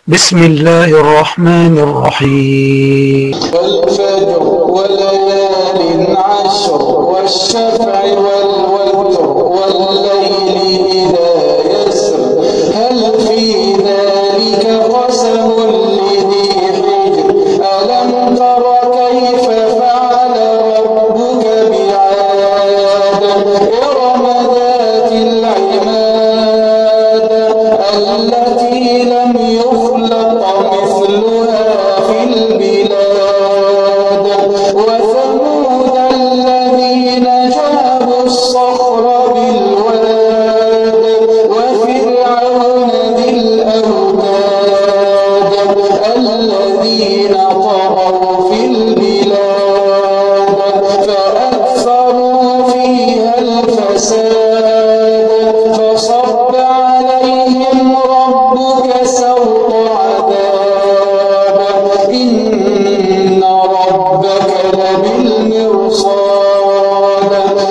بسم الله الرحمن الرحيم. والفجر وليال عشر والشفع والوتر والليل إذا يسر هل في ذلك قسم لذي حجر ألم تر كيف فعل ربك بعاد إرم ذات العماد التي لم يخلق مثلها في البلاد وثمود الذين جابوا الصخر بالواد وفرعون ذي الأوتاد الذين طغوا في البلاد فأكثروا فيها الفساد فصب عليهم ربك سوط عذاب إن ربك لبالمرصاد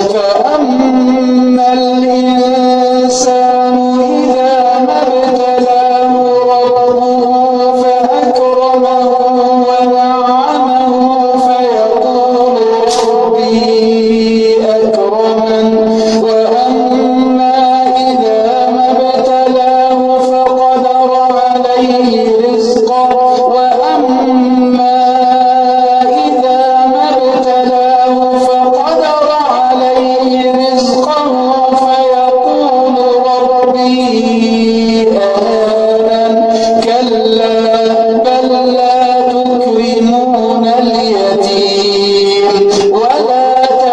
فأما الإنسان إذا ما ابتلاه ربه فأكرمه ونعمه فيقول ربي أكرمن وأما إذا ما ابتلاه فقدر عليه رزقه وأما إذا ما ابتلاه فقدر عليه رزقه فيقول ربي أهانن كلا بل لا تكرمون اليتيم ولا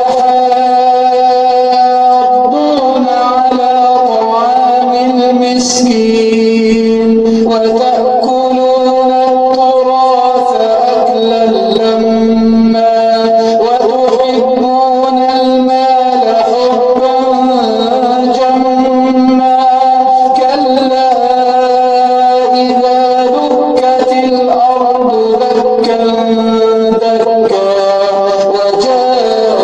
تحاضون على طعام المسكين وتأكلون التراث أكلا لما وتحبون المال حبا جما كلا إذا دكت الأرض دكا دكا وجاء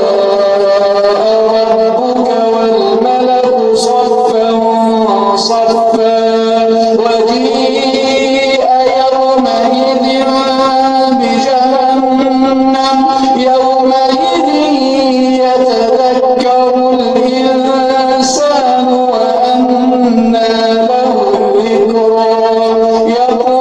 ربك والملك صفا صفا وجيء يومئذ بجهنم يومئذ يتذكر الإنسان وأنى له الذكرى يقول